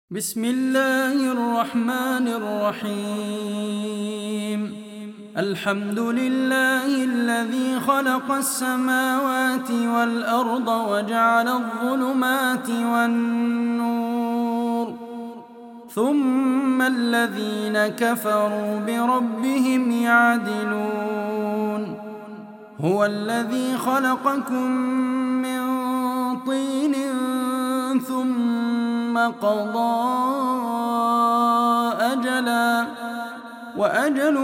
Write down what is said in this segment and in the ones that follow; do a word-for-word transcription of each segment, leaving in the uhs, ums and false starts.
بسم الله الرحمن الرحيم الحمد لله الذي خلق السماوات والأرض وجعل الظلمات والنور ثم الذين كفروا بربهم يعدلون هو الذي خلقكم من طين ثم قضى أجلا وأجل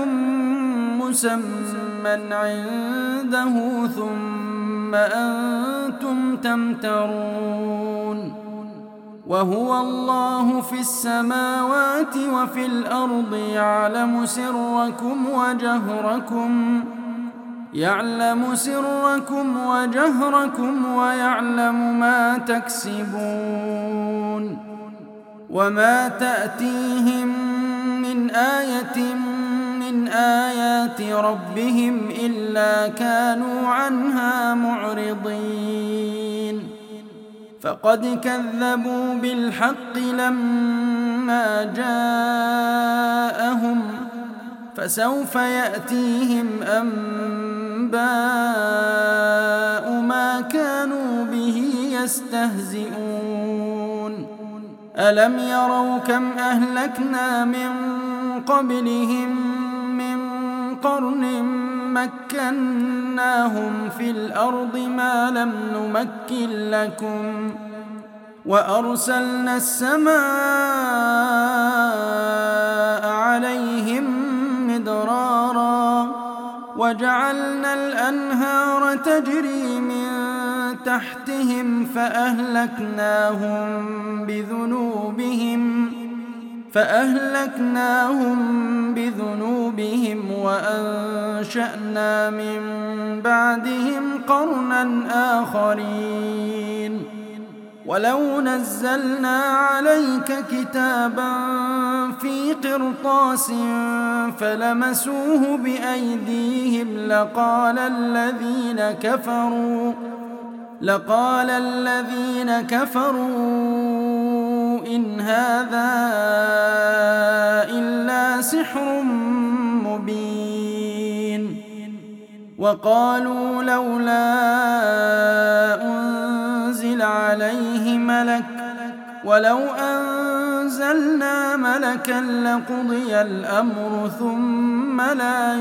مسمى عنده ثم أنتم تمترون وهو الله في السماوات وفي الأرض يعلم سركم وجهركم يعلم سركم وجهركم ويعلم ما تكسبون وما تأتيهم من آية من آيات ربهم إلا كانوا عنها معرضين فقد كذبوا بالحق لما جاءهم فسوف يأتيهم أنباء ما كانوا به يستهزئون ألم يروا كم أهلكنا من قبلهم من قرن مكناهم في الأرض ما لم نمكن لكم وأرسلنا السماء عليهم مدرارا وجعلنا الأنهار تجري من تحتهم فأهلكناهم بذنوبهم فأهلكناهم بذنوبهم وأنشأنا من بعدهم قرنا آخرين ولو نزلنا عليك كتابا في قرطاس فلمسوه بأيديهم لقال الذين كفروا لقال الذين كفروا إن هذا إلا سحر مبين وقالوا لولا أنزل عليه ملك ولو أنزلنا ملكا لقضي الأمر ثم لا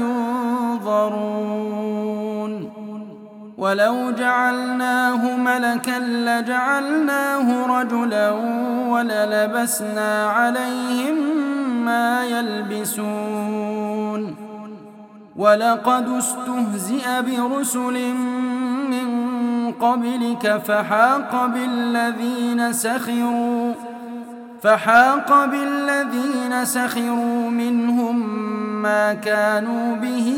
ينظرون ولو جعلناه ملكا لجعلناه رجلا وللبسنا عليهم ما يلبسون ولقد استهزئ برسل من قبلك فحاق بالذين سخروا فحاق بالذين سخروا منهم ما كانوا به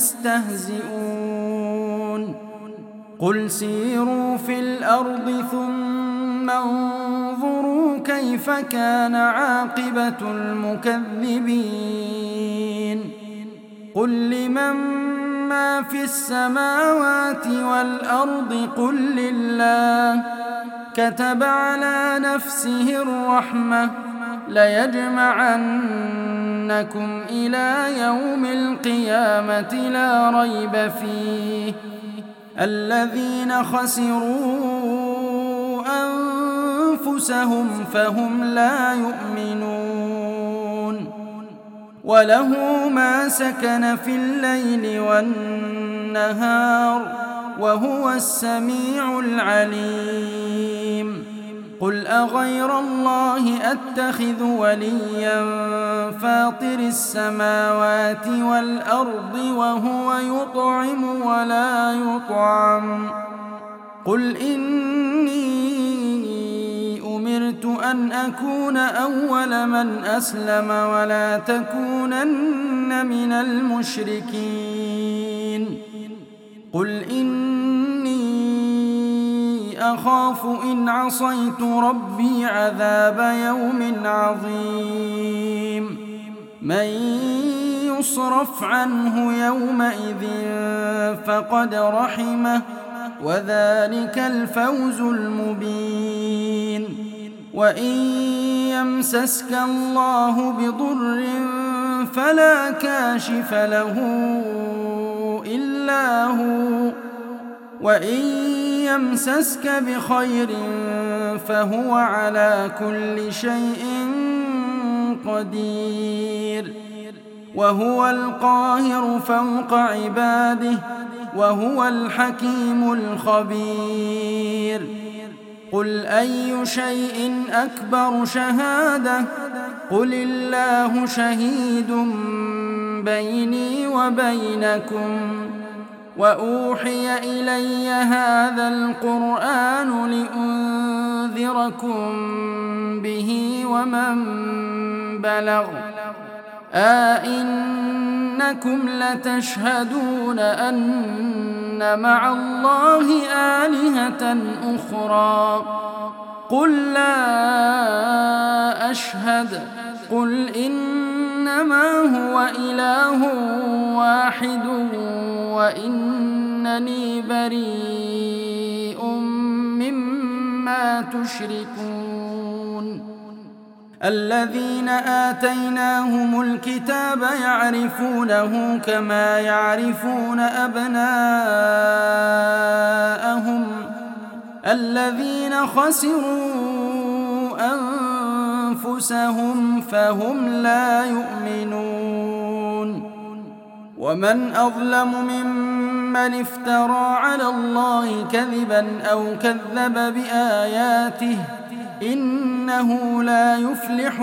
يستهزئون قل سيروا في الأرض ثم انظروا كيف كان عاقبة المكذبين قل لمن ما في السماوات والأرض قل لله كتب على نفسه الرحمة ليجمعنكم إلى يوم القيامة لا ريب فيه الذين خسروا أنفسهم فهم لا يؤمنون وله ما سكن في الليل والنهار وهو السميع العليم قل أغير الله أتخذ وليا فاطر السماوات والأرض وهو يطعم ولا يطعم قل إني أمرت أن أكون أول من أسلم ولا تكونن من المشركين قل إني أخاف إن عصيت ربي عذاب يوم عظيم من يصرف عنه يومئذ فقد رحمه وذلك الفوز المبين وإن يمسسك الله بضر فلا كاشف له إلا هو، وإن يمسسك بخير فهو على كل شيء قدير، وهو القاهر فوق عباده، وهو الحكيم الخبير. قل أي شيء أكبر شهادة؟ قل الله شهيد بيني وبينكم، وأوحي إلي هذا القرآن لأنذركم به ومن بلغ. أئنكم لتشهدون أن مع الله آلهة أخرى؟ قل لا أشهد. قل إنما هو إله واحد وإنني بريء مما تشركون. الذين آتيناهم الكتاب يعرفونه كما يعرفون أبناءهم، الذين خسروا أنفسهم فهم لا يؤمنون. ومن أظلم ممن افترى على الله كذبا أو كذب بآياته، إنه لا يفلح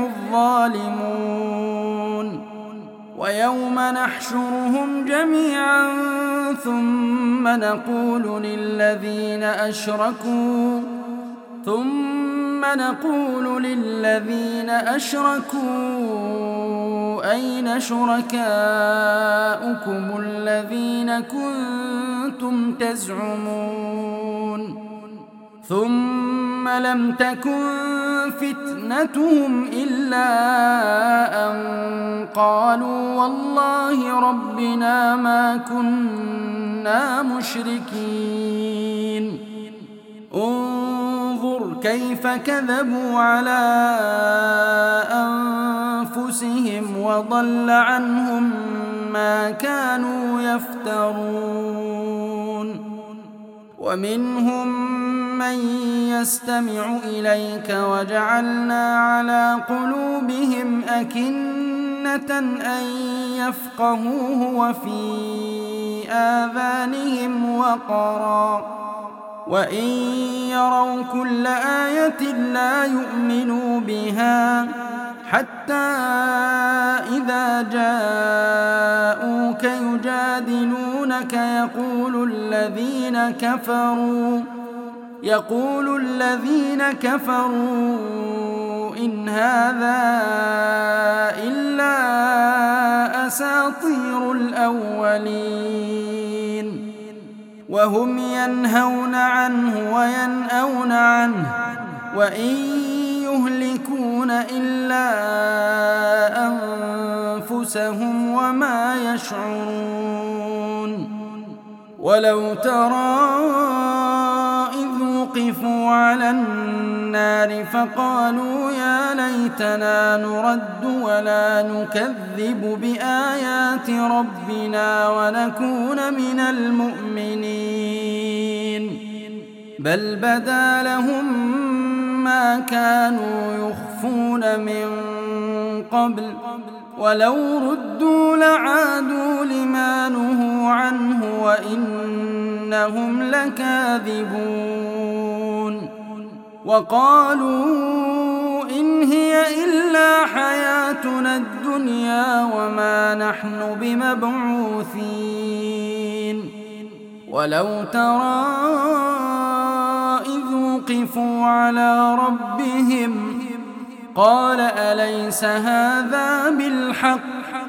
الظالمون. ويوم نحشرهم جميعا ثم نقول للذين أشركوا ثم نقول للذين أشركوا أين شركاؤكم الذين كنتم تزعمون؟ ثم لم تكن فتنتهم إلا أن قالوا والله ربنا ما كنا مشركين. انظر كيف كذبوا على أنفسهم وضل عنهم ما كانوا يفترون. ومنهم من يستمع إليك وجعلنا على قلوبهم أكنة أن يفقهوه وفي آذانهم وقرا، وإن يروا كل آية لا يؤمنوا بها، حتى إذا جاءوك يجادلونك يقول الذين كفروا يقول الذين كفروا إن هذا إلا أساطير الأولين، وهم ينهون عنه وينأون عنه، وإن يهلكون إلا أنفسهم وما يشعرون. ولو ترى إذ وقفوا على النار فقالوا يا ليتنا نرد ولا نكذب بآيات ربنا ونكون من المؤمنين، بل بدا لهم ما كانوا يخفون من قبل، ولو ردوا لعادوا لما نهوا عنه وإنهم لكاذبون. وقالوا إن هي إلا حياتنا الدنيا وما نحن بمبعوثين. ولو ترى إذ وقفوا على ربهم قال أليس هذا بالحق؟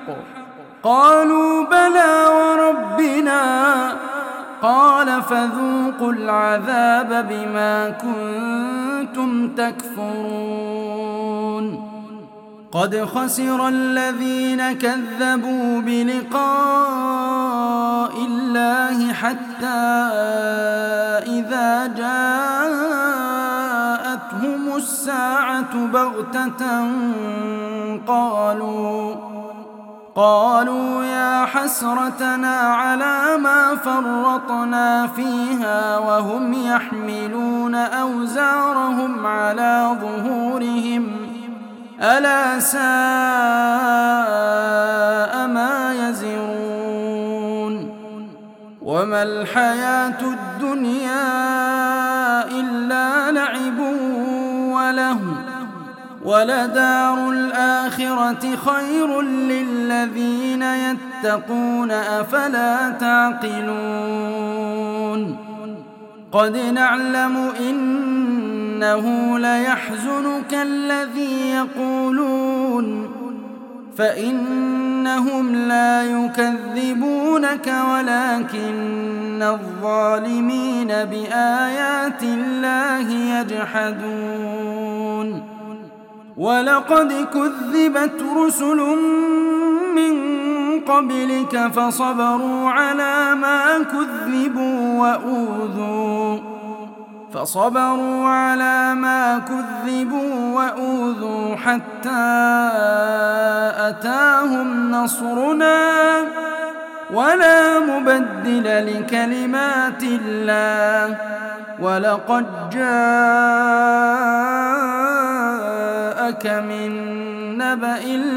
قالوا بلى وربنا. قال فذوقوا العذاب بما كنتم تكفرون. قد خسر الذين كذبوا بلقاء الله حتى إذا جاءتهم الساعة الساعة بغتة قالوا قالوا يا حسرتنا على ما فرطنا فيها وهم يحملون أوزارهم على ظهورهم ألا ساء ما يزرون وما الحياة الدنيا إلا لعب ولهو ولدار الآخرة خير للذين يتقون أفلا تعقلون قد نعلم إنه ليحزنك الذي يقولون فإنهم لا يكذبونك ولكن الظالمين بآيات الله يجحدون ولقد كذبت رسل من قبلك فصبروا على ما كذبوا وأوذوا فصبروا على ما كذبوا وأوذوا حتى أتاهم نصرنا ولا مبدل لكلمات الله ولقد جاءك من نبأ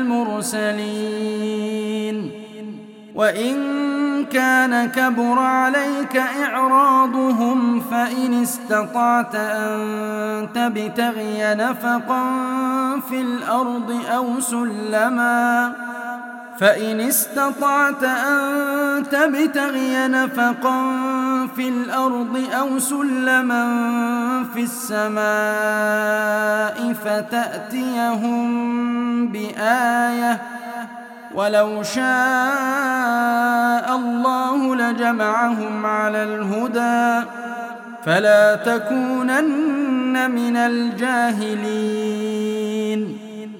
المرسلين وإن كان كبر عليك إعراضهم فإن استطعت أن تبتغي نفقا في الأرض أو سلما فإن استطعت أن تبتغي نفقا في الأرض أو سلما في السماء فتأتيهم بآية ولو شاء الله لجمعهم على الهدى فلا تكونن من الجاهلين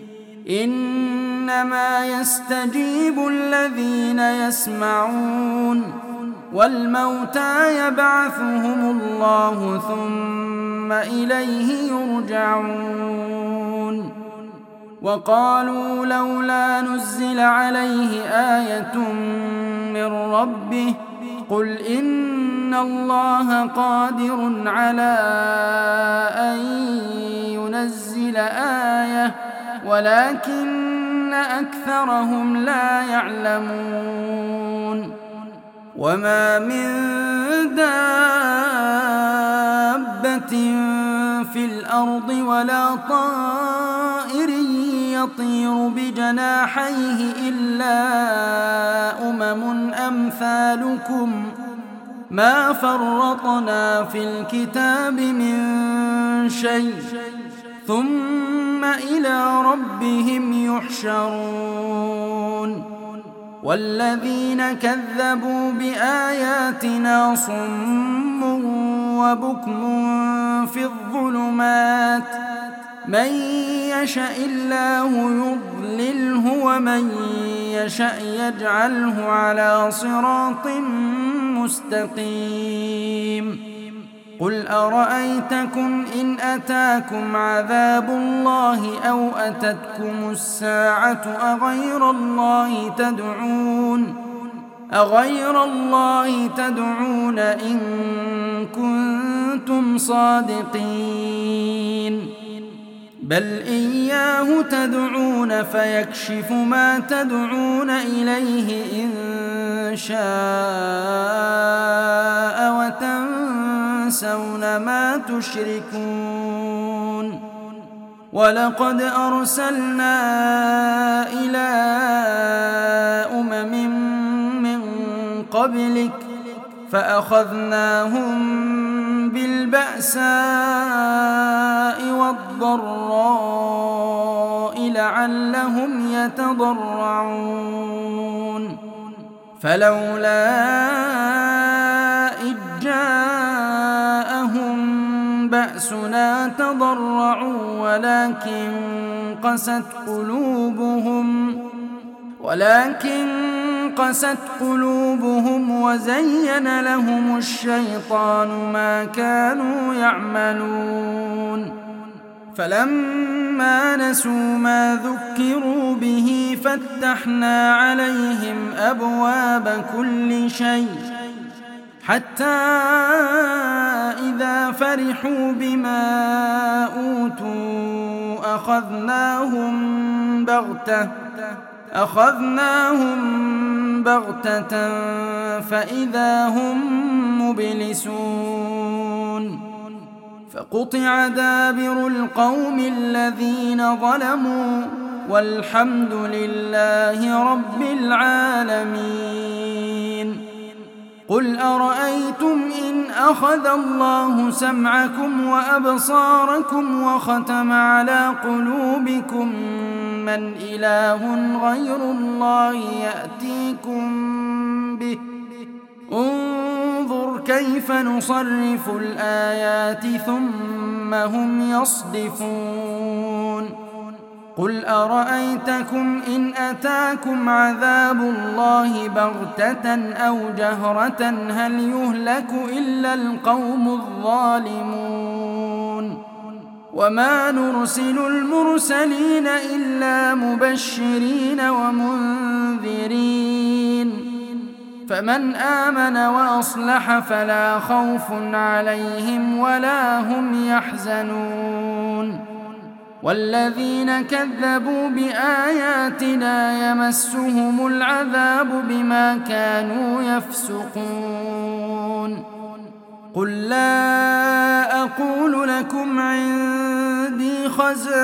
إنما يستجيب الذين يسمعون والموتى يبعثهم الله ثم إليه يرجعون وقالوا لولا نزل عليه آية من ربه قل إن الله قادر على أن ينزل آية ولكن أكثرهم لا يعلمون وما من دابة في الأرض ولا طائر يطير بجناحيه إلا أمم أمثالكم ما فرطنا في الكتاب من شيء ثم إلى ربهم يحشرون والذين كذبوا بآياتنا صم وبكم في الظلمات من يشاء الله يضلله ومن يشاء يجعله على صراط مستقيم قل أرأيتكم إن أتاكم عذاب الله أو أتتكم الساعة أغير الله تدعون أغير الله تدعون إن كنتم صادقين بل إياه تدعون فيكشف ما تدعون إليه إن شاء وتنسون ما تشركون ولقد أرسلنا إلى أمم من قبلك فأخذناهم بالبأساء والضراء لعلهم يتضرعون فلولا إذ جاءهم بأسنا تضرعوا ولكن قست قلوبهم ولكن قست قلوبهم وزين لهم الشيطان ما كانوا يعملون فلما نسوا ما ذكروا به فتحنا عليهم أبواب كل شيء حتى إذا فرحوا بما أوتوا أخذناهم بغتة أخذناهم بغتة فإذا هم مبلسون فقطع دابر القوم الذين ظلموا والحمد لله رب العالمين. قل أرأيتم إن أخذ الله سمعكم وأبصاركم وختم على قلوبكم من إله غير الله يأتيكم به انظر كيف نصرف الآيات ثم هم يصدفون. قل أرأيتكم إن أتاكم عذاب الله بغتة أو جهرة هل يهلك إلا القوم الظالمون. وما نرسل المرسلين إلا مبشرين ومنذرين فمن آمن وأصلح فلا خوف عليهم ولا هم يحزنون. والذين كذبوا بآياتنا يمسهم العذاب بما كانوا يفسقون. قل لا أقول لكم عندي خزائن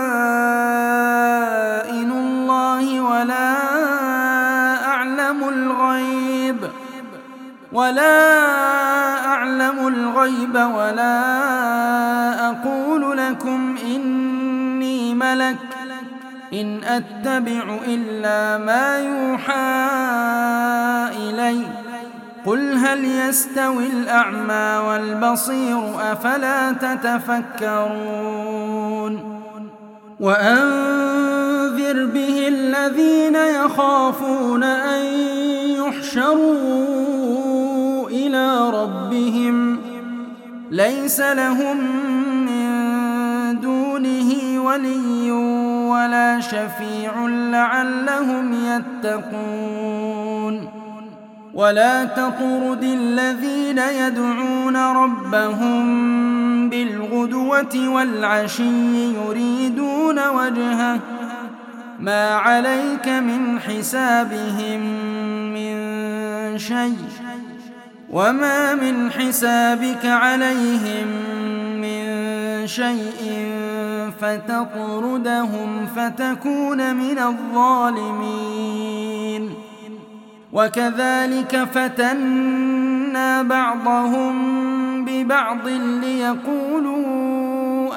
الله ولا أعلم الغيب ولا أعلم الغيب ولا أقول لكم إني ملك إن أتبع إلا ما يوحى إلي قل هل يستوي الأعمى والبصير أفلا تتفكرون. وأنذر به الذين يخافون أن يحشروا إلى ربهم ليس لهم من دونه ولي ولا شفيع لعلهم يتقون. ولا تطرد الذين يدعون ربهم بالغدوة والعشي يريدون وجهه ما عليك من حسابهم من شيء وما من حسابك عليهم من شيء فتطردهم فتكون من الظالمين. وكذلك فتنا بعضهم ببعض ليقولوا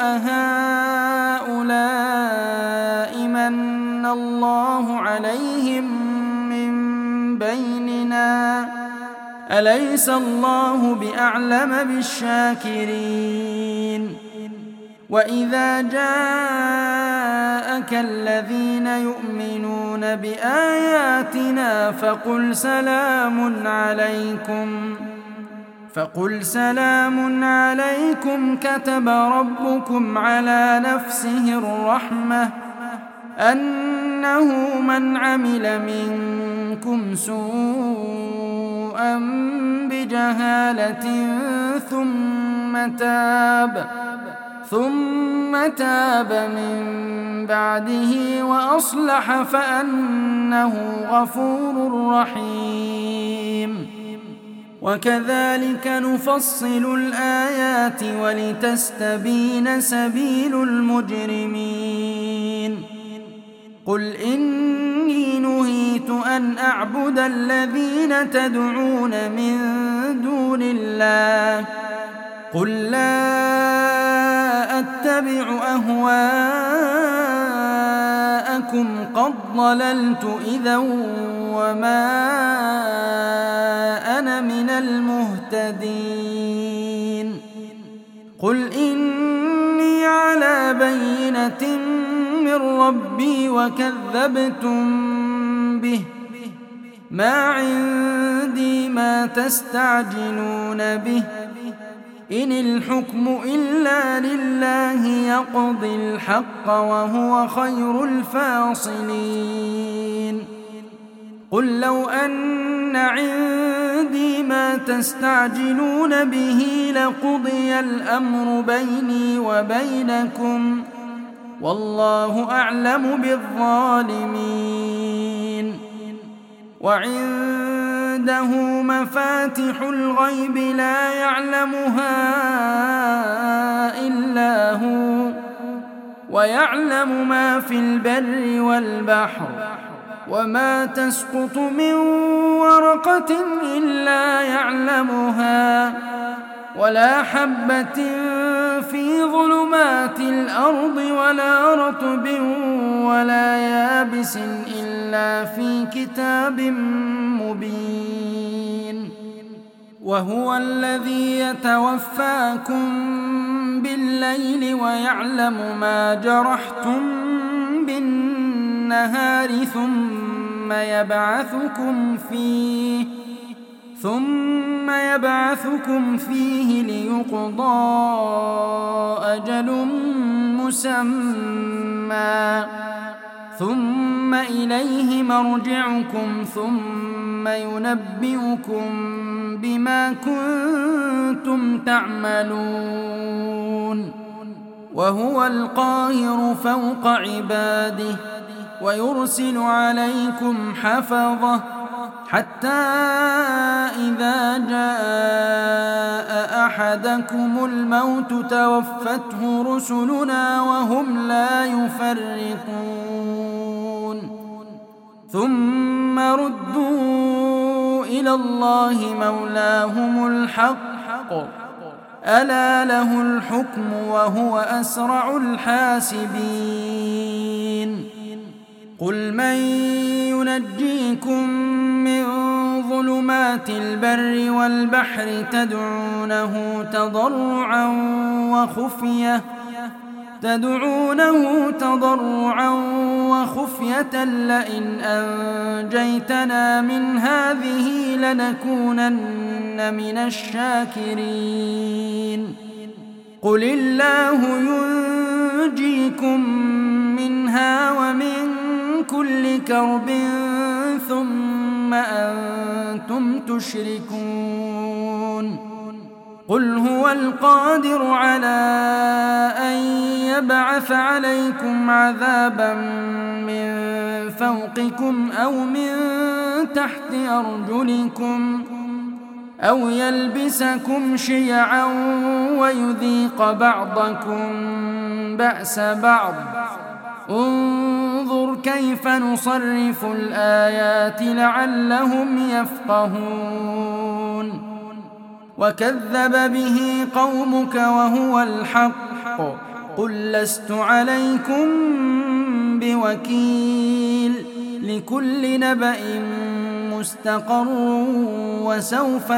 أهؤلاء من الله عليهم من بيننا أليس الله بأعلم بالشاكرين. وإذا جاءك الذين يؤمنون بآياتنا فقل سلام عليكم فقل سلام عليكم كتب ربكم على نفسه الرحمة أنه من عمل منكم سوءا بجهالة ثم تاب ثم تاب من بعده وأصلح فأنه غفور رحيم. وكذلك نفصل الآيات ولتستبين سبيل المجرمين. قل إني نهيت أن أعبد الذين تدعون من دون الله قل لا أتبع أهواءكم قد ضللت إذا وما أنا من المهتدين. قل إني على بينة من ربي وكذبتم به ما عندي ما تستعجلون به إن الحكم إلا لله يقضي الحق وهو خير الفاصلين قل لو أن عندي ما تستعجلون به لقضي الأمر بيني وبينكم والله أعلم بالظالمين وعنده مفاتح الغيب لا يعلمها إلا هو ويعلم ما في البر والبحر وما تسقط من ورقة إلا يعلمها ولا حبة في ظلمات الأرض ولا رطب ولا يابس إلا في كتاب مبين وهو الذي يتوفاكم بالليل ويعلم ما جرحتم بالنهار ثم يبعثكم فيه ثم يبعثكم فيه ليقضى أجل مسمى ثم إليه مرجعكم ثم ينبئكم بما كنتم تعملون وهو القاهر فوق عباده ويرسل عليكم حفظة حتى إذا جاء أحدكم الموت توفته رسلنا وهم لا يفرطون ثم ردوا إلى الله مولاهم الحق ألا له الحكم وهو أسرع الحاسبين قل من ينجيكم من ظلمات البر والبحر تدعونه تضرعا وخفية تدعونه تضرعا وخفية لئن أنجيتنا من هذه لنكونن من الشاكرين قل الله ينجيكم منها ومن كل كرب ثم أنتم تشركون قل هو القادر على أن يبعث عليكم عذابا من فوقكم أو من تحت أرجلكم أو يلبسكم شيعا ويذيق بعضكم بأس بعض انظر كيف نصرف الآيات لعلهم يفقهون وكذب به قومك وهو الحق قل لست عليكم بوكيل لكل نبأ مستقر وسوف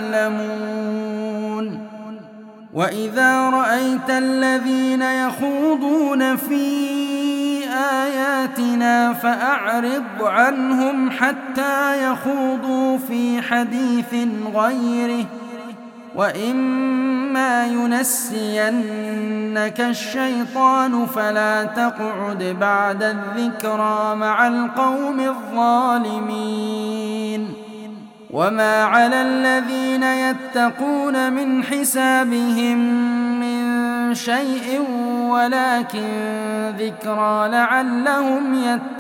تعلمون وإذا رأيت الذين يخوضون في آياتنا فأعرض عنهم حتى يخوضوا في حديث غيره وإما ينسينك الشيطان فلا تقعد بعد الذكرى مع القوم الظالمين وما على الذين يتقون من حسابهم من شيء ولكن ذكرى لعلهم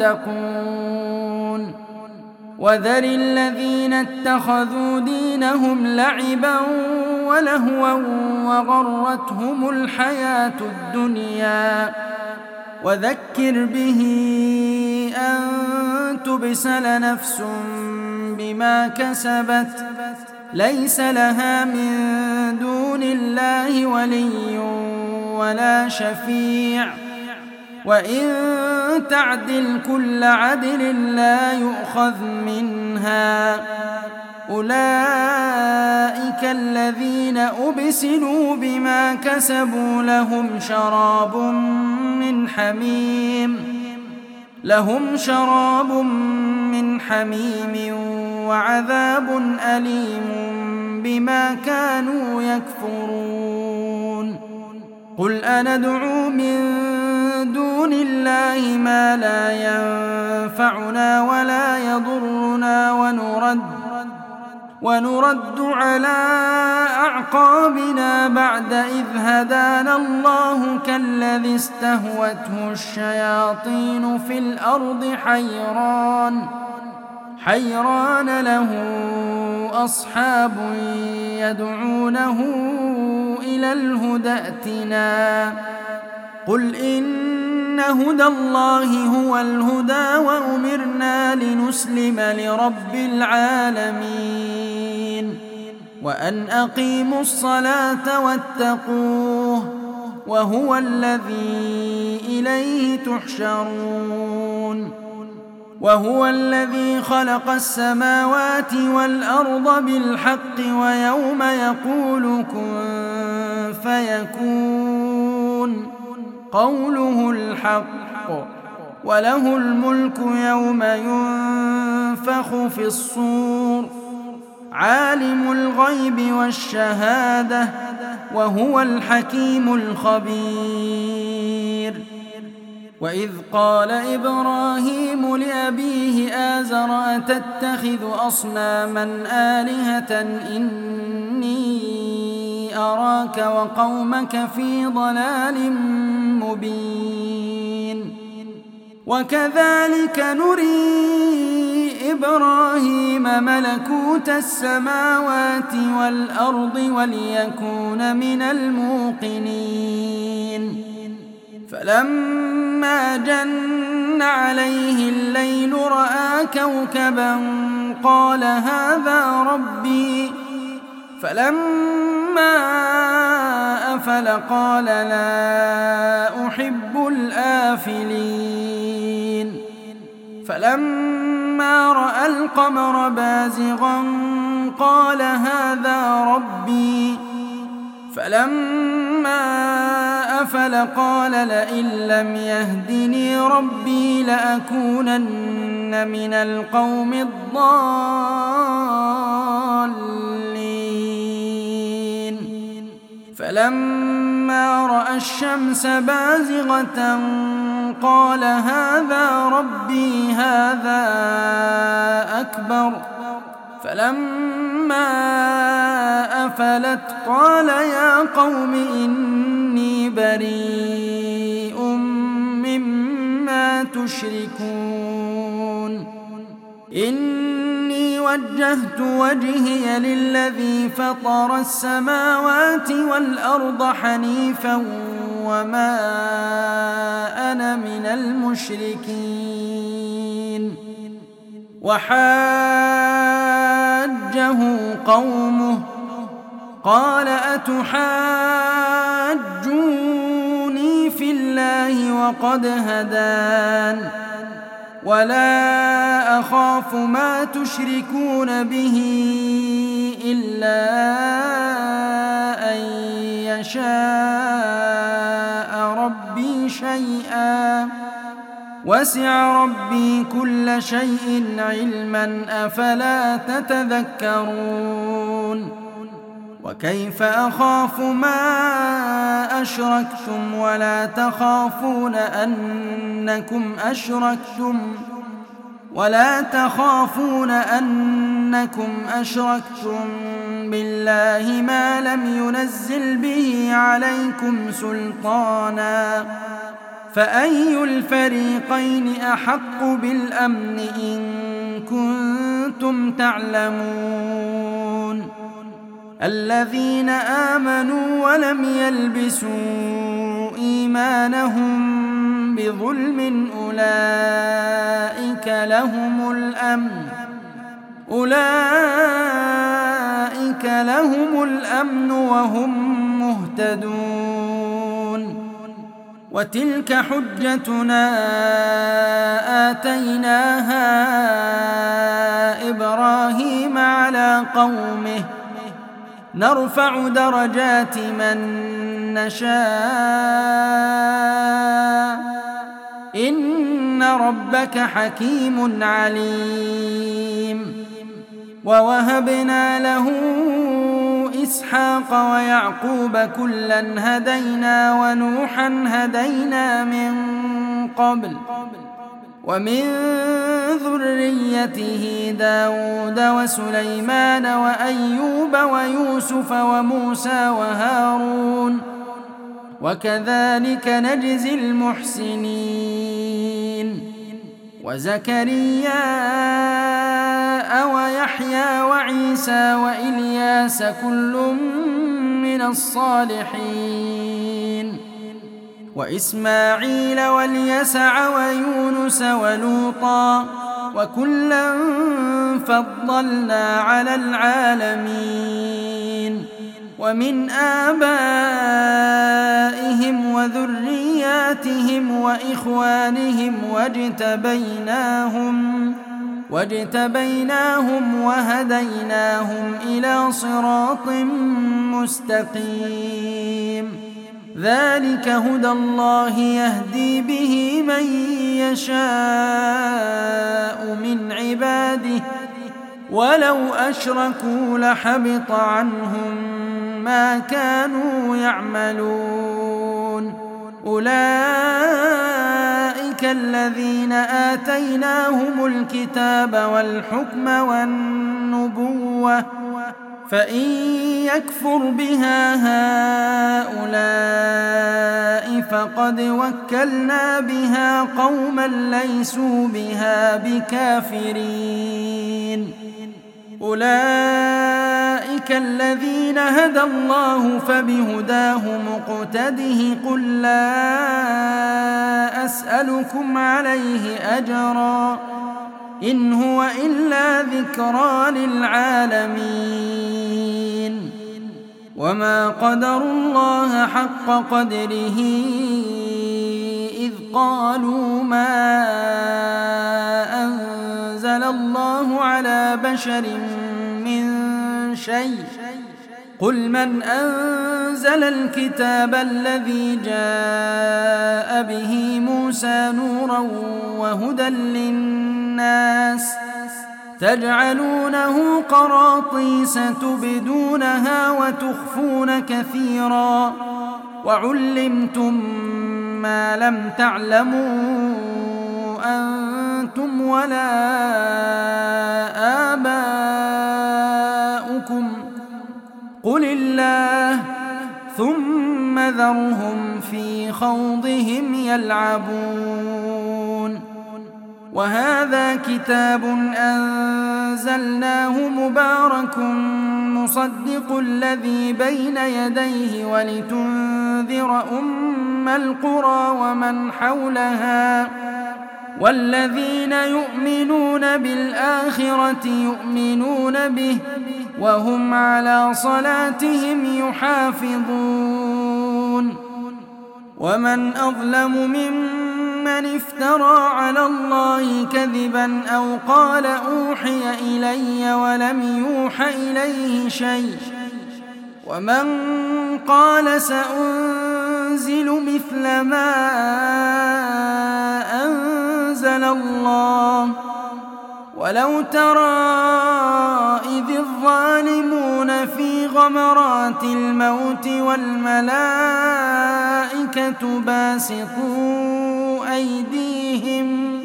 يتقون وذر الذين اتخذوا دينهم لعبا ولهوا وغرتهم الحياة الدنيا وذكر به أن تبسل نفس بما كسبت ليس لها من دون الله ولي ولا شفيع وإن تعدل كل عدل لا يؤخذ منها أولئك الذين أبسلوا بما كسبوا لهم شراب من حميم لهم شراب من حميم وعذاب أليم بما كانوا يكفرون قل أندعو من دون الله ما لا ينفعنا ولا يضرنا ونرد ونرد على أعقابنا بعد إذ هدانا الله كالذي استهوته الشياطين في الأرض حيران حيران له أصحاب يدعونه إلى الهدى ائتنا قل إن هدى الله هو الهدى وأمرنا لنسلم لرب العالمين وأن أقيموا الصلاة واتقوه وهو الذي إليه تحشرون وهو الذي خلق السماوات والأرض بالحق ويوم يقول كن فيكون قوله الحق وله الملك يوم ينفخ في الصور عالم الغيب والشهادة وهو الحكيم الخبير وإذ قال إبراهيم لأبيه آزر أتتخذ أصناما آلهة إني أراك وقومك في ضلال مبين وكذلك نري إبراهيم ملكوت السماوات والأرض وليكون من الموقنين فلما جن عليه الليل رأى كوكبا قال هذا ربي فلما أفل قال لا أحب الآفلين فلما رأى القمر بازغا قال هذا ربي فلما أفل قال لئن لم يهدني ربي لأكونن من القوم الضالين فلما رأى الشمس بازغة قال هذا ربي هذا أكبر فلما أفلت قال يا قوم إني بريء مما تشركون إني وجهت وجهي للذي فطر السماوات والأرض حنيفا وما أنا من المشركين وحاجه قومه قال أتحاجوني في الله وقد هدان ولا أخاف ما تشركون به إلا أن يشاء ربي شيئا وسع ربي كل شيء علما أفلا تتذكرون وكيف أخاف ما أشركتم ولا تخافون أنكم أشركتم ولا تخافون أنكم أشركتم بالله ما لم ينزل به عليكم سلطانا فأي الفريقين أحق بالأمن إن كنتم تعلمون الذين آمنوا ولم يلبسوا إيمانهم بظلم أولئك لهم الأمن أولئك لهم الأمن وهم مهتدون وتلك حجتنا آتيناها إبراهيم على قومه نرفع درجات من نشاء إن ربك حكيم عليم ووهبنا له إسحاق ويعقوب كلا هدينا ونوحا هدينا من قبل ومن ذريته داود وسليمان وأيوب ويوسف وموسى وهارون وكذلك نجزي المحسنين وزكريا ويحيى وعيسى وإلياس كل من الصالحين وإسماعيل واليسع ويونس ولوطا وكلا فضلنا على العالمين ومن آبائهم وذرياتهم وإخوانهم واجتبيناهم واجتبيناهم وهديناهم إلى صراط مستقيم ذلك هدى الله يهدي به من يشاء من عباده ولو أشركوا لحبط عنهم ما كانوا يعملون أولئك الذين آتيناهم الكتاب والحكم والنبوة فإن يكفر بها هؤلاء فقد وكلنا بها قوما ليسوا بها بكافرين أولئك الذين هدى الله فبهداه مقتده قل لا أسألكم عليه أجرا إن هو إلا ذكرى للعالمين وما قدروا الله حق قدره إذ قالوا ما أنزل الله على بشر من شيء قل من أنزل الكتاب الذي جاء به موسى نورا وهدى للناس تجعلونه قراطيس تبدونها وتخفون كثيرا وعلمتم ما لم تعلموا أنتم ولا آباؤكم قل الله ثم ذرهم في خوضهم يلعبون وهذا كتاب أنزلناه مبارك مصدق الذي بين يديه ولتنذر أم القرى ومن حولها والذين يؤمنون بالآخرة يؤمنون به وهم على صلاتهم يحافظون ومن أظلم ممن افترى على الله كذبا أو قال أوحي إلي ولم يوح إليه شيء ومن قال سأنزل مثل ما أنزل الله ولو ترى إذ الظالمون في غمرات الموت والملائكة باسطوا أيديهم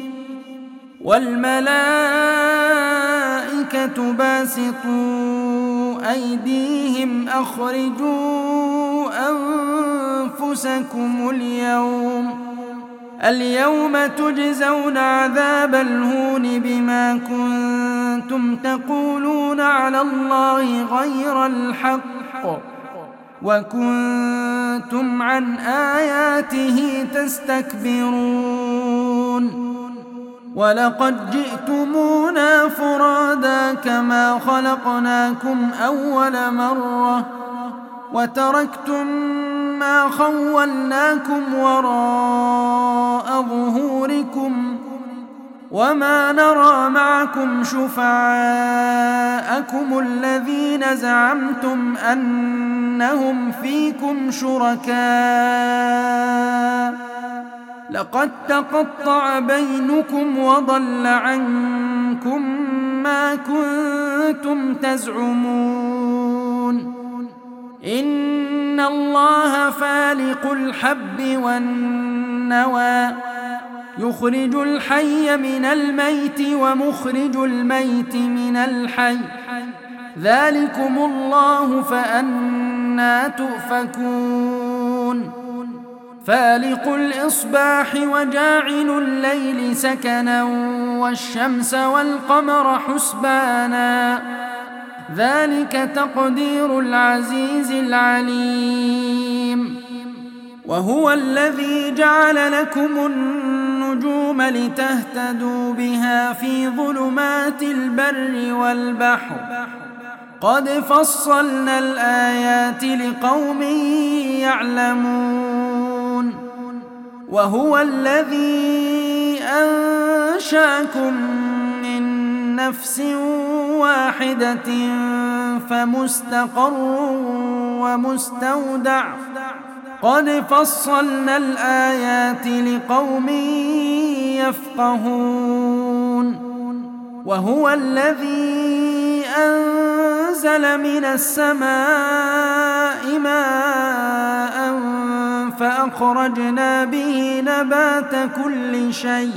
والملائكة باسطوا أيديهم أخرجوا أنفسكم اليوم اليوم تجزون عذاب الهون بما كنتم تقولون على الله غير الحق وكنتم عن آياته تستكبرون ولقد جئتمونا فرادا كما خلقناكم أول مرة وتركتم ما خولناكم وراء ظهوركم وما نرى معكم شفعاءكم الذين زعمتم أنهم فيكم شركاء لقد تقطع بينكم وضل عنكم ما كنتم تزعمون إن الله فالق الحب والنوى يخرج الحي من الميت ومخرج الميت من الحي ذلكم الله فأنى تؤفكون فالق الإصباح وجاعل الليل سكنا والشمس والقمر حسبانا ذلك تقدير العزيز العليم وهو الذي جعل لكم النجوم لتهتدوا بها في ظلمات البر والبحر قد فصلنا الآيات لقوم يعلمون وهو الذي أنشأكم من نفس واحدة فمستقر ومستودع قد فصلنا الآيات لقوم يفقهون وهو الذي أنزل من السماء ماء فأخرجنا به نبات كل شيء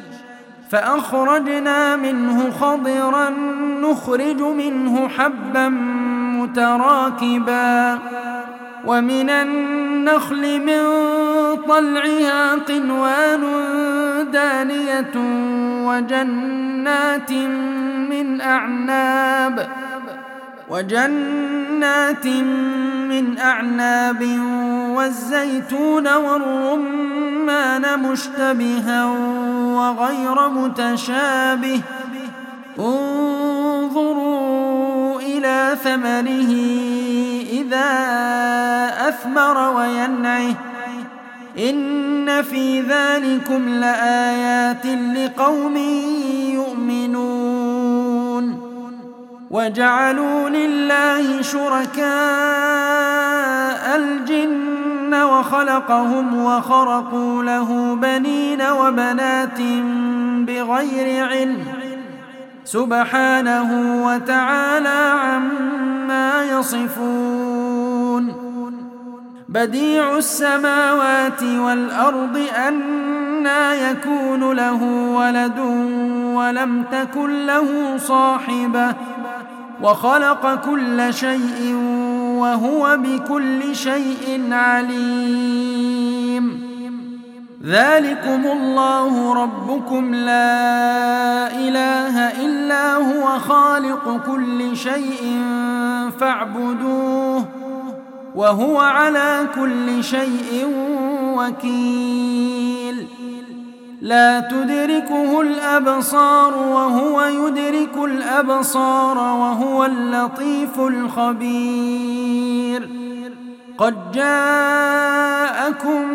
فأخرجنا منه خضرا نخرج منه حبا متراكبا ومن النخل من طلعها قنوان دانية وجنات من أعناب وجنات من أعناب والزيتون والرمان مشتبها وغير متشابه انظروا إلى ثمره إذا أثمر وينعه إن في ذلكم لآيات لقوم يؤمنون وجعلوا لله شركاء الجن وخلقهم وخرقوا له بنين وبنات بغير علم سبحانه وتعالى عما يصفون بديع السماوات والأرض أنى يكون له ولد ولم تكن له صاحبة وخلق كل شيء وهو بكل شيء عليم ذلكم الله ربكم لا إله إلا هو خالق كل شيء فاعبدوه وهو على كل شيء وكيل لا تدركه الأبصار وهو يدرك الأبصار وهو اللطيف الخبير قد جاءكم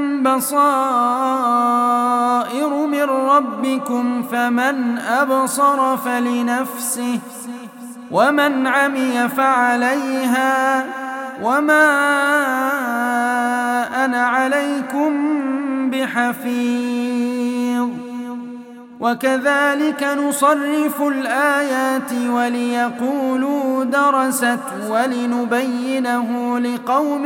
بصائر من ربكم فمن أبصر فلنفسه ومن عمي فعليها وما أنا عليكم بحفيظ وكذلك نصرف الآيات وليقولوا درست ولنبينه لقوم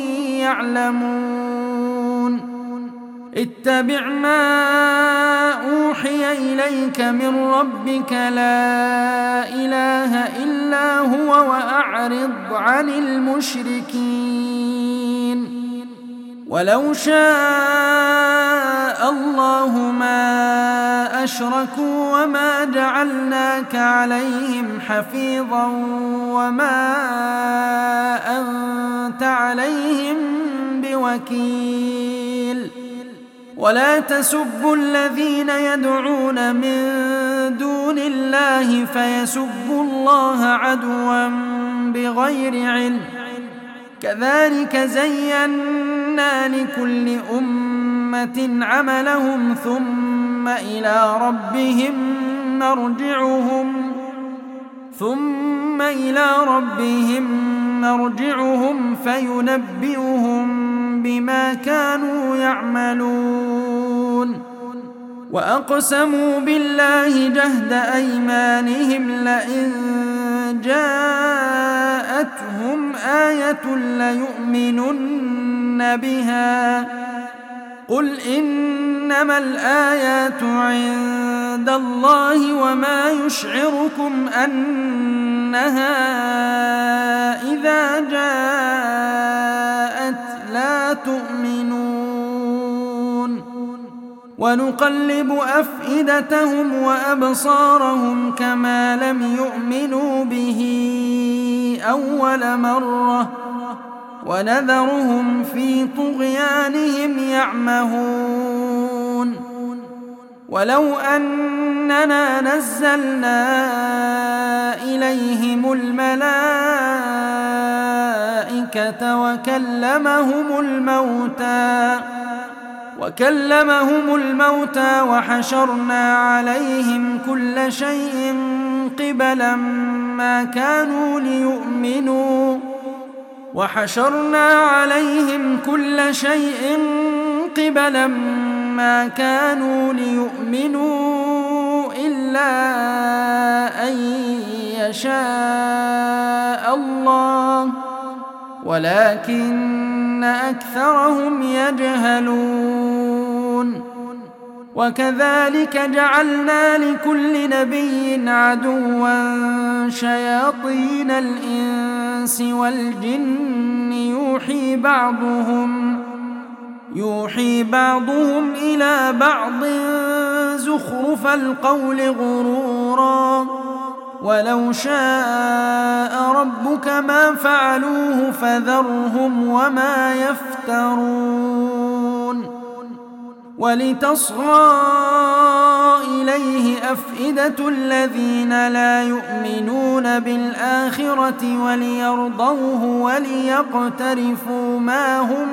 يعلمون اتبع ما أوحي إليك من ربك لا إله إلا هو وأعرض عن المشركين ولو شاء الله ما أشركوا وما جعلناك عليهم حفيظا وما أنت عليهم بوكيل ولا تسبوا الذين يدعون من دون الله فيسبوا الله عدوا بغير علم كذلك زينا لكل أمة عملهم ثم إلى ربهم مرجعهم ثم إلى ربهم مرجعهم فينبئهم بما كانوا يعملون وأقسموا بالله جهد أيمانهم لئن جاءتهم آية ليؤمنن بها قل إنما الآيات عند الله وما يشعركم أنها إذا جاءت لا تؤمنون ونقلب أفئدتهم وأبصارهم كما لم يؤمنوا به أول مرة ونذرهم في طغيانهم يعمهون ولو أننا نزلنا إليهم الملائكة وكلمهم الموتى وكلمهم الموتى وحشرنا عليهم كل شيء قبلا ما كانوا ليؤمنوا وحشرنا عليهم كل شيء قبلا ما كانوا ليؤمنوا إلا أن يشاء الله ولكن أكثرهم يجهلون وكذلك جعلنا لكل نبي عدوا شياطين الإنس والجن يوحي بعضهم يوحي بعضهم إلى بعض زخرف القول غرورا ولو شاء ربك ما فعلوه فذرهم وما يفترون ولتصغى إليه أفئدة الذين لا يؤمنون بالآخرة وليرضوه وليقترفوا ما هم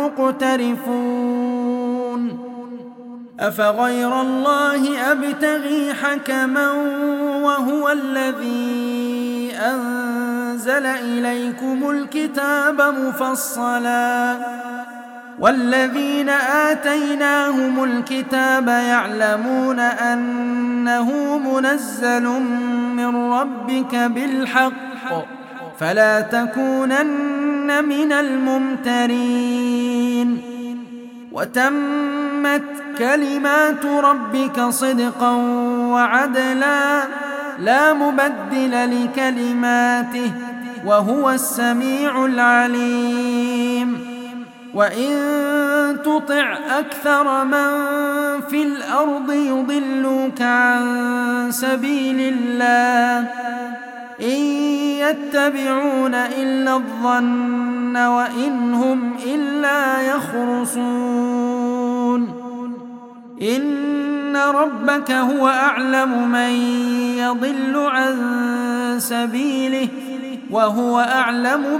مقترفون أفغير الله أبتغي حكما وهو الذي أنزل إليكم الكتاب مفصلا والذين آتيناهم الكتاب يعلمون أنه منزل من ربك بالحق فلا تكونن من الممترين وتمت كلمات ربك صدقا وعدلا لا مبدل لكلماته وهو السميع العليم وإن تطع أكثر من في الأرض يضلوك عن سبيل الله إن يتبعون إلا الظن وإن هم إلا يخرصون إن ربك هو أعلم من يضل عن سبيله وهو أعلم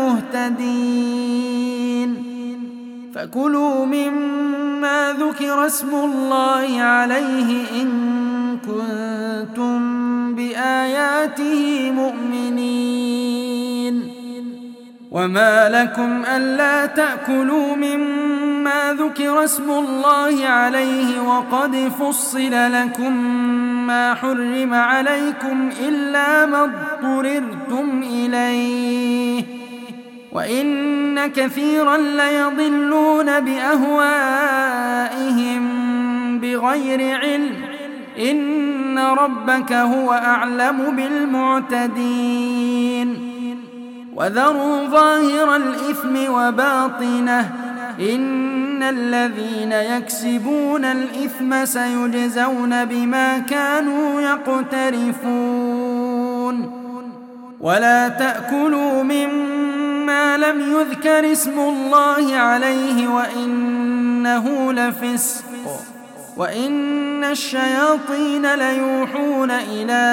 بالمهتدين فكلوا مما ذكر اسم الله عليه إن كنتم بآياته مؤمنين وما لكم ألا تأكلوا مما ذكر اسم الله عليه وقد فصل لكم ما حرم عليكم إلا ما اضطررتم إليه وإن كثيرا ليضلون بأهوائهم بغير علم إن ربك هو أعلم بالمعتدين وذروا ظاهر الإثم وباطنه إن الذين يكسبون الإثم سيجزون بما كانوا يقترفون ولا تأكلوا مما لم يذكر اسم الله عليه وإنه لفسق وإن الشياطين ليوحون إلى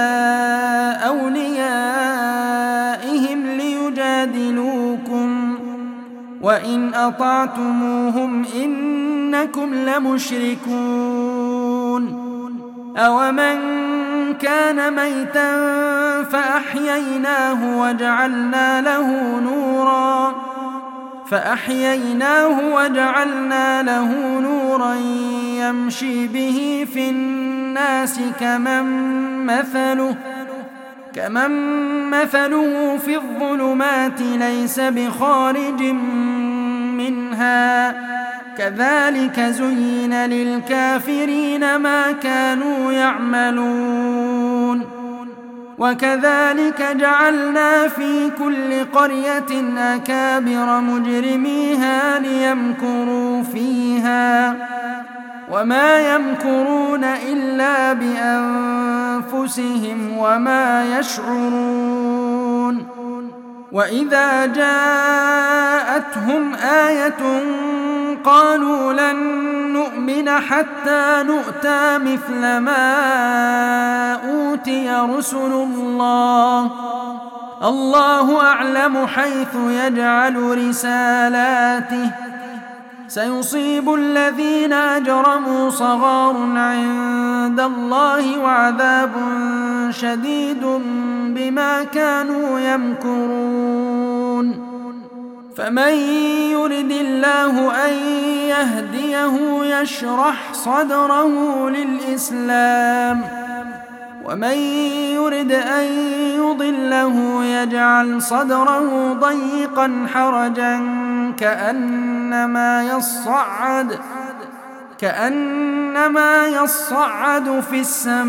أوليائهم ليجادلوكم وإن أطعتموهم إنكم لمشركون أومن كان ميتا فأحييناه وجعلنا له نورا فأحييناه وجعلنا له نورا يمشي به في الناس كمن مثله كمن مثله في الظلمات ليس بخارج منها كذلك زين للكافرين ما كانوا يعملون وكذلك جعلنا في كل قرية أكابر مجرميها ليمكروا فيها وما يمكرون إلا بأنفسهم وما يشعرون وإذا جاءتهم آية قالوا لن نؤمن حتى نؤتى مثل ما أوتي رسل الله الله أعلم حيث يجعل رسالاته سيصيب الذين أجرموا صغار عند الله وعذاب شديد بما كانوا يمكرون فمن يرد الله أن يهديه يشرح صدره للإسلام ومن يرد أن يضله يجعل صدره ضيقا حرجا كأنما يصعد كأنما يصعد في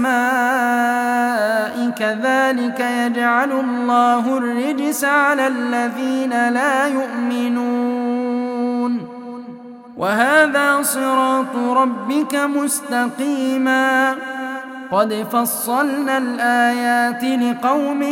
السماء كذلك يجعل الله الرجس على الذين لا يؤمنون وهذا صراط ربك مستقيما قد فصلنا الآيات لقوم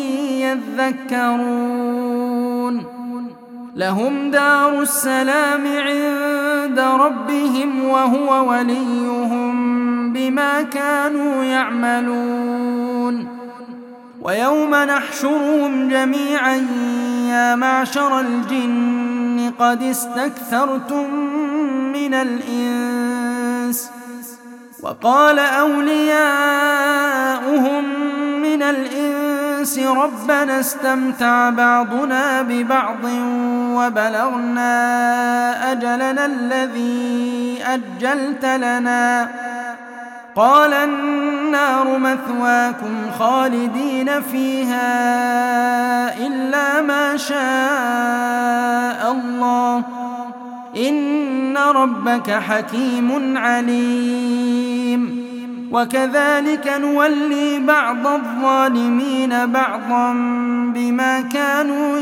يذكرون لهم دار السلام عند ربهم وهو وليهم بما كانوا يعملون ويوم نحشرهم جميعا يا معشر الجن قد استكثرتم من الإنس وقال أولياؤهم من الإنس ربنا استمتع بعضنا ببعض وبلغنا أجلنا الذي أجلت لنا قال النار مثواكم خالدين فيها إلا ما شاء الله إن ربك حكيم عليم وكذلك نولي بعض الظالمين بعضا بما كانوا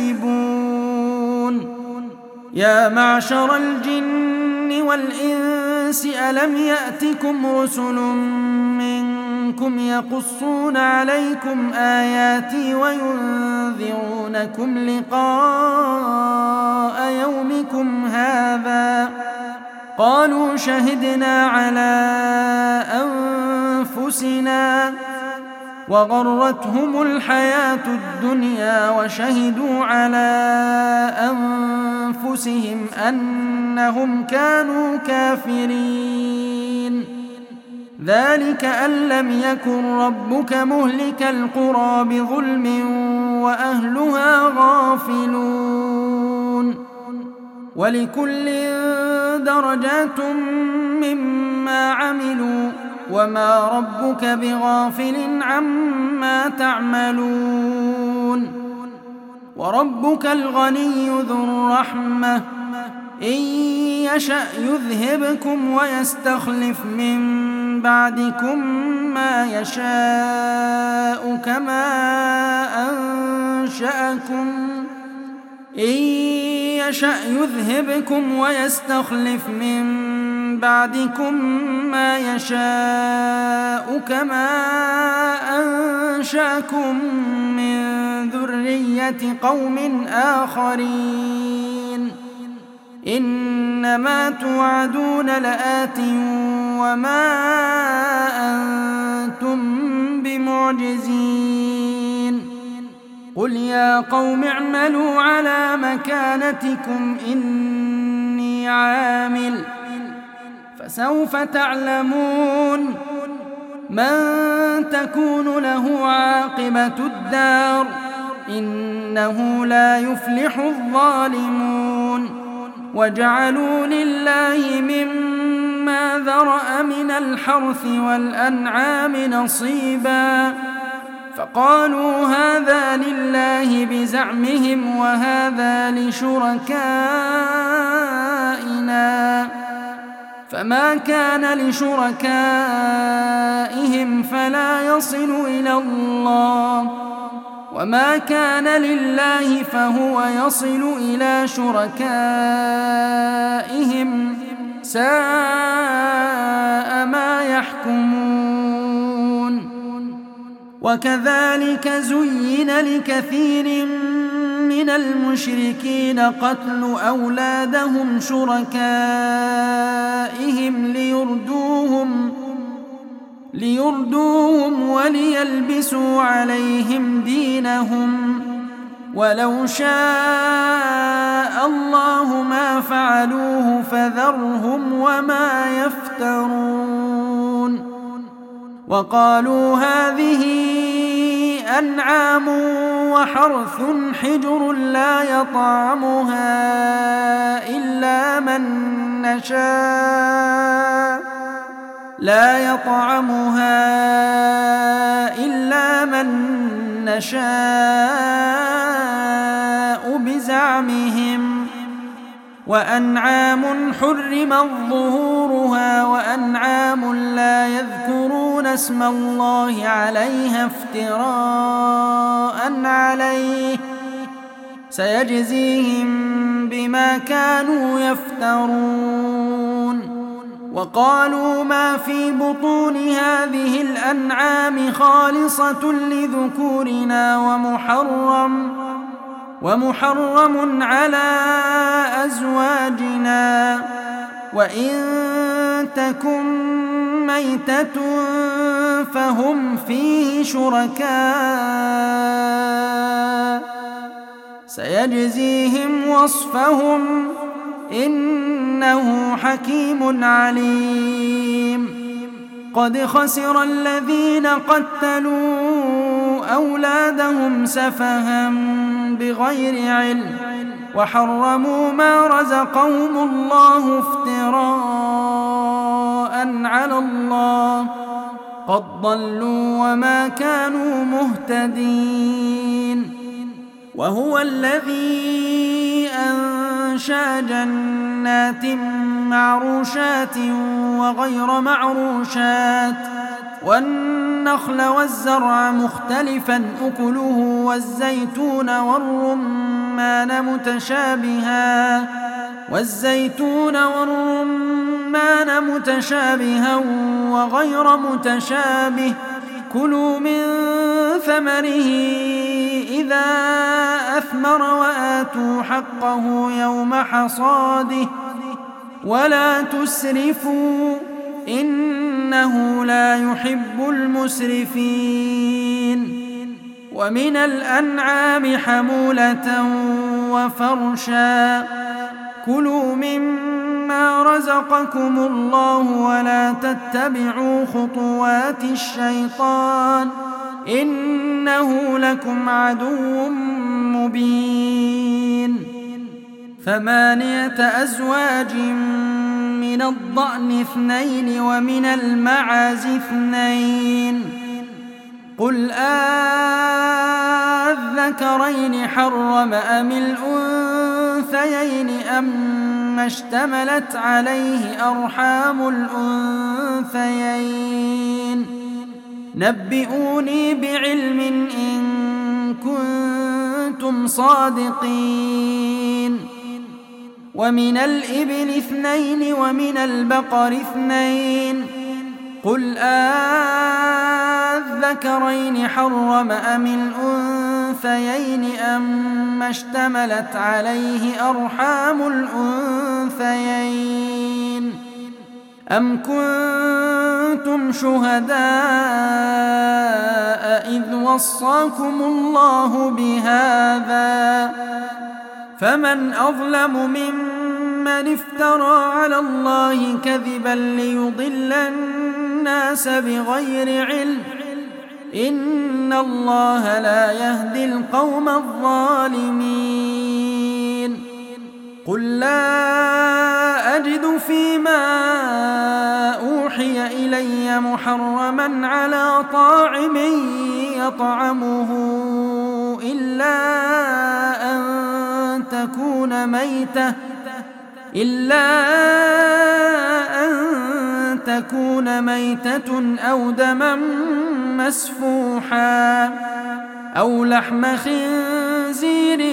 يكسبون يا معشر الجن والإنس ألم يأتكم رسل منكم يقصون عليكم آياتي وينذرونكم لقاء يومكم هذا قالوا شهدنا على أنفسنا وغرتهم الحياة الدنيا وشهدوا على أنفسهم أنهم كانوا كافرين ذلك أن لم يكن ربك مهلك القرى بظلم وأهلها غافلون ولكل درجات مما عملوا وما ربك بغافل عما تعملون وربك الغني ذو الرحمة إن يشأ يذهبكم ويستخلف من بعدكم ما يشاء كما أنشأكم إن يشأ يذهبكم ويستخلف من بعدكم ما يشاء كما أنشأكم من ذرية قوم آخرين إنما توعدون لآت وما أنتم بمعجزين قل يا قوم اعملوا على مكانتكم إني عامل فسوف تعلمون من تكون له عاقبة الدار إنه لا يفلح الظالمون وجعلوا لله مما ذرأ من الحرث والأنعام نصيبا فقالوا هذا لله بزعمهم وهذا لشركائنا فما كان لشركائهم فلا يصل إلى الله وما كان لله فهو يصل إلى شركائهم ساء ما يحكمون. وكذلك زين لكثير من المشركين قتل أولادهم شركائهم ليردوهم ليردوهم وليلبسوا عليهم دينهم ولو شاء الله ما فعلوه فذرهم وما يفترون. وقالوا هذه أنعام وحرث حجر لا يطعمها إلا من نشاء لا يطعمها إلا من نشاء بزعمهم وأنعام حرمت ظهورها وأنعام لا يذكرون اسم الله عليها افتراء عليه سيجزيهم بما كانوا يفترون. وقالوا ما في بطون هذه الأنعام خالصة لذكورنا ومحرم ومحرم على أزواجنا وإن تكن ميتة فهم فيه شركاء سيجزيهم وصفهم إنه حكيم عليم. قد خسر الذين قتلوا أولادهم سفها بغير علم وحرموا ما رزقهم الله افتراء على الله قد ضلوا وما كانوا مهتدين. وهو الذي أنشأ جنات معروشات وغير معروشات والنخل والزرع مختلفا أكله والزيتون والرمان متشابها والزيتون والرمان متشابها وغير متشابه كلوا من ثمره إذا أثمر وآتوا حقه يوم حصاده ولا تسرفوا إنه لا يحب المسرفين. ومن الأنعام حمولة وفرشا كلوا مما رزقكم الله ولا تتبعوا خطوات الشيطان إنه لكم عدو مبين. ثمانية أزواج من الضأن اثنين ومن المعز اثنين قل أذكرين حرم أم الأنثيين أم اشتملت عليه أرحام الأنثيين نبئوني بعلم إن كنتم صادقين. ومن الإبل اثنين ومن البقر اثنين قل أذكرين حرم أم الأنثيين أم اشتملت عليه أرحام الأنثيين أم كنتم شهداء إذ وصاكم الله بهذا فمن أظلم ممن افترى على الله كذبا ليضل الناس بغير علم إن الله لا يهدي القوم الظالمين. قل لا أجد فيما أوحي إلي محرما على طاعم يطعمه إلا أن تكون ميتة إلا أن تكون ميتة أو دما مسفوحا أو لحم خنزير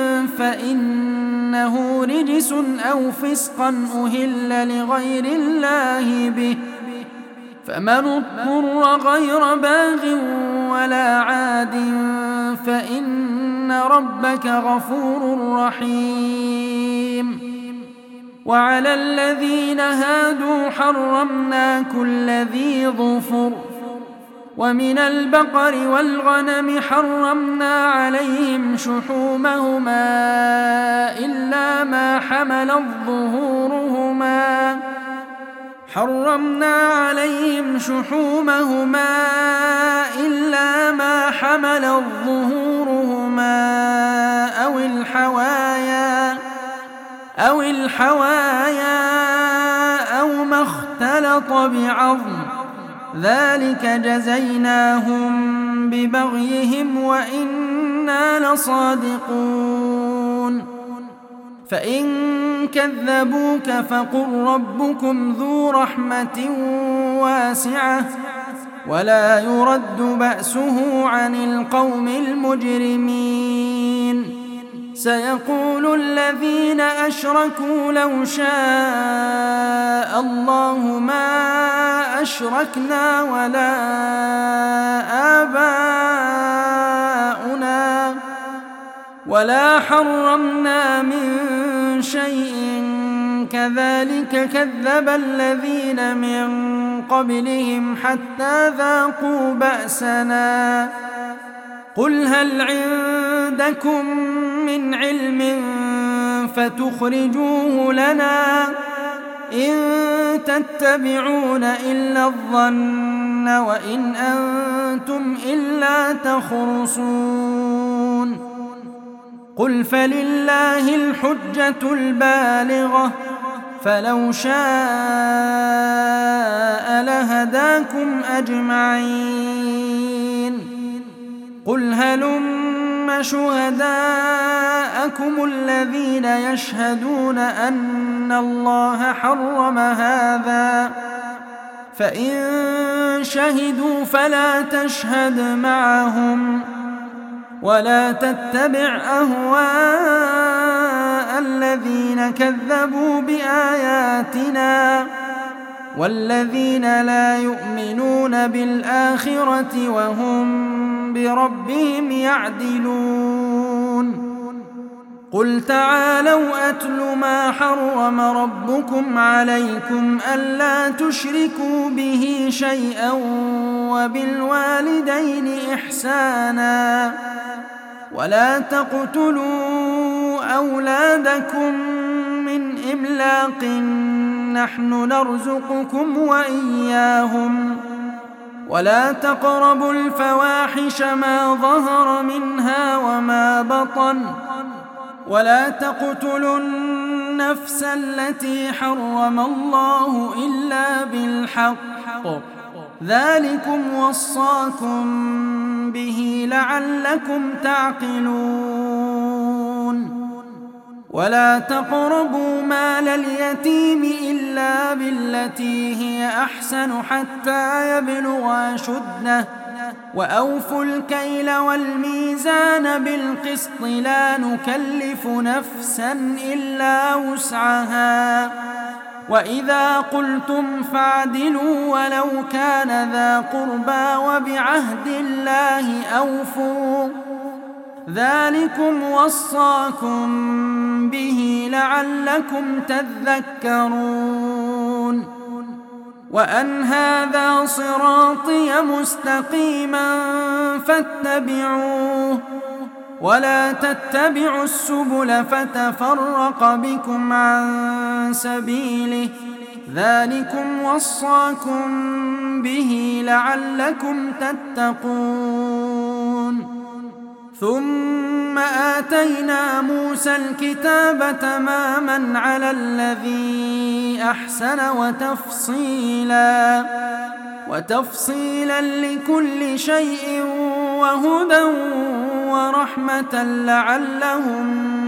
فإنه رجس أو فسقا أهل لغير الله به فمن اضطر غير باغ ولا عاد فإن ربك غفور رحيم. وعلى الذين هادوا حرمنا كل ذي ظفر ومن البقر والغنم حرمنا عليهم شحومهما إلا ما حملت ظهورهما حرمنا عليهم شحومهما إلا ما حملت ظهورهما أو الحوايا أو الحوايا أو ما اختلط بعظم ذلك جزيناهم ببغيهم وإنا لصادقون. فإن كذبوك فقل ربكم ذو رحمة واسعة ولا يرد بأسه عن القوم المجرمين. سيقول الذين أشركوا لو شاء الله ما أشركنا ولا آباؤنا ولا حرمنا من شيء كذلك كذب الذين من قبلهم حتى ذاقوا بأسنا. قل هل عندكم من علم فتخرجوه لنا إن تتبعون إلا الظن وإن أنتم إلا تخرصون. قل فلله الحجة البالغة فلو شاء لهداكم أجمعين. قل هلم شهداءكم الذين يشهدون أن الله حرم هذا فإن شهدوا فلا تشهد معهم ولا تتبع أهواء الذين كذبوا بآياتنا والذين لا يؤمنون بالآخرة وهم بربهم يعدلون. قل تعالوا أتل ما حرم ربكم عليكم ألا تشركوا به شيئا وبالوالدين إحسانا ولا تقتلوا أولادكم من إملاق نحن نرزقكم وإياهم ولا تقربوا الفواحش ما ظهر منها وما بطن ولا تقتلوا النفس التي حرم الله إلا بالحق ذلكم وصاكم به لعلكم تعقلون. ولا تقربوا مال اليتيم إلا بالتي هي أحسن حتى يبلغ أشده وأوفوا الكيل والميزان بالقسط لا نكلف نفسا إلا وسعها وإذا قلتم فاعدلوا ولو كان ذا قربى وبعهد الله أوفوا ذلكم وصاكم به لعلكم تذكرون. وأن هذا صراطي مستقيما فاتبعوه ولا تتبعوا السبل فتفرق بكم عن سبيله ذلكم وصاكم به لعلكم تتقون. ثم ثم آتينا موسى الكتاب تماما على الذي أحسن وتفصيلا وتفصيلا لكل شيء وهدى ورحمة لعلهم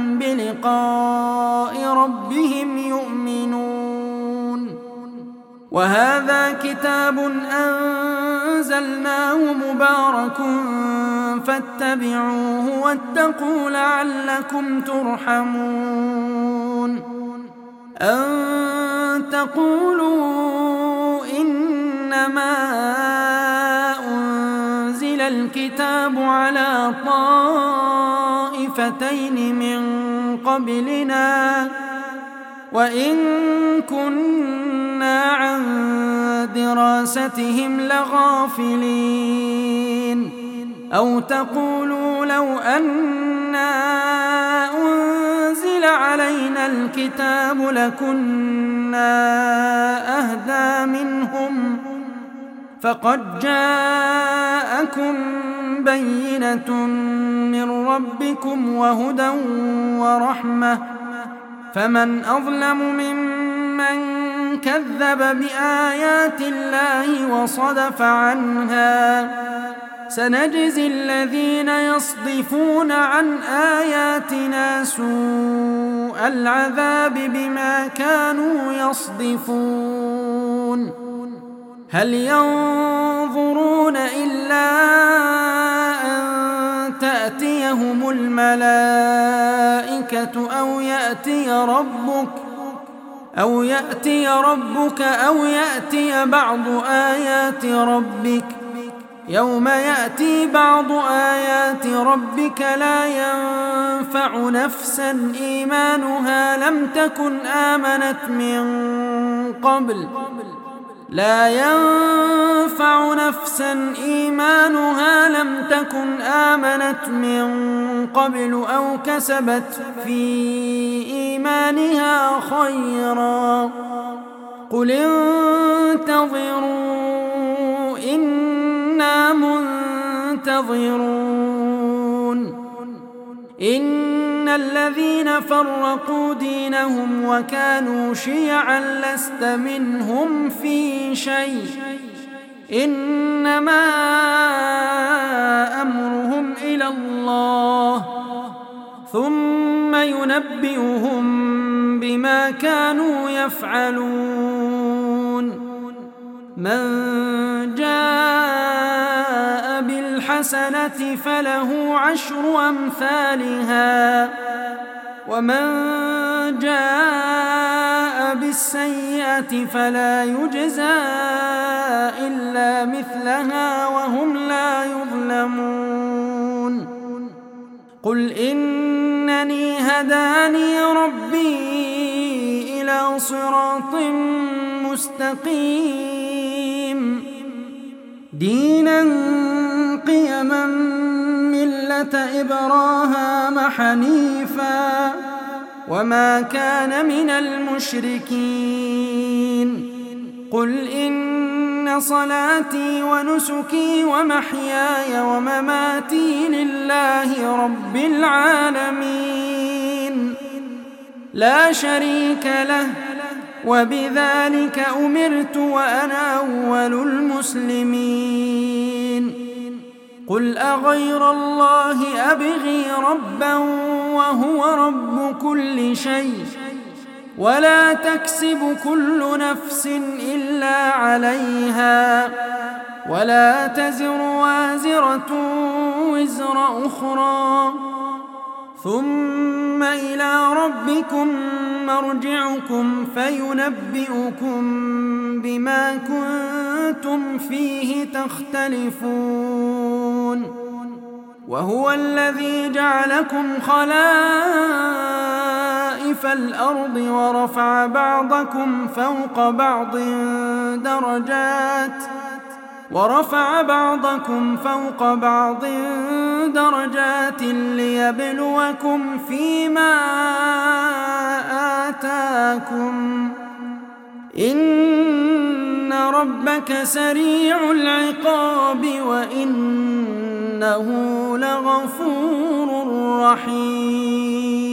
بلقاء ربهم يؤمنون. وهذا كتاب أنزلناه مبارك فاتبعوه واتقوا لعلكم ترحمون. أن تقولوا إنما أنزل الكتاب على طائفتين من قبلنا وإن كنا عن دراستهم لغافلين. أو تقولوا لو أنا أنزل علينا الكتاب لكنا أهدى منهم فقد جاءكم بينة من ربكم وهدى ورحمة فمن أظلم ممن كذب بآيات الله وصدف عنها. سنجزي الذين يصدفون عن آياتنا سوء العذاب بما كانوا يصدفون. هل ينظرون إلا أن تأتيهم الملائكة أو يأتي ربك أو يأتي ربك أو يأتي بعض آيات ربك يوم يأتي بعض آيات ربك لا ينفع نفسا إيمانها لم تكن آمنت من قبل لا ينفع نفسا إيمانها لم تكن آمنت من قبل أو كسبت في إيمانها خيرا. قل انتظروا إنا منتظرون. إن الذين فرقوا دينهم وكانوا شيعا لست منهم في شيء إنما أمرهم إلى الله ثم ينبئهم بما كانوا يفعلون. من جاء بالحسنة فله عشر أمثالها ومن جاء بالسيئة فلا يجزى إلا مثلها وهم لا يظلمون. قل إنني هداني ربي إلى صراط مستقيم دينا قيما ملة إبراهيم حنيفا وما كان من المشركين. قل إن صلاتي ونسكي ومحياي ومماتي لله رب العالمين لا شريك له وبذلك أمرت وأنا أول المسلمين. قل أغير الله أبغي ربا وهو رب كل شيء ولا تكسب كل نفس إلا عليها ولا تزر وازرة وزر أخرى ثم إلى ربكم مرجعكم فينبئكم بما كنتم فيه تختلفون. وهو الذي جعلكم خلائف الأرض ورفع بعضكم فوق بعض درجات ورفع بعضكم فوق بعض درجات ليبلوكم فيما آتاكم إن ربك سريع العقاب وإنه إنه لغفور رحيم.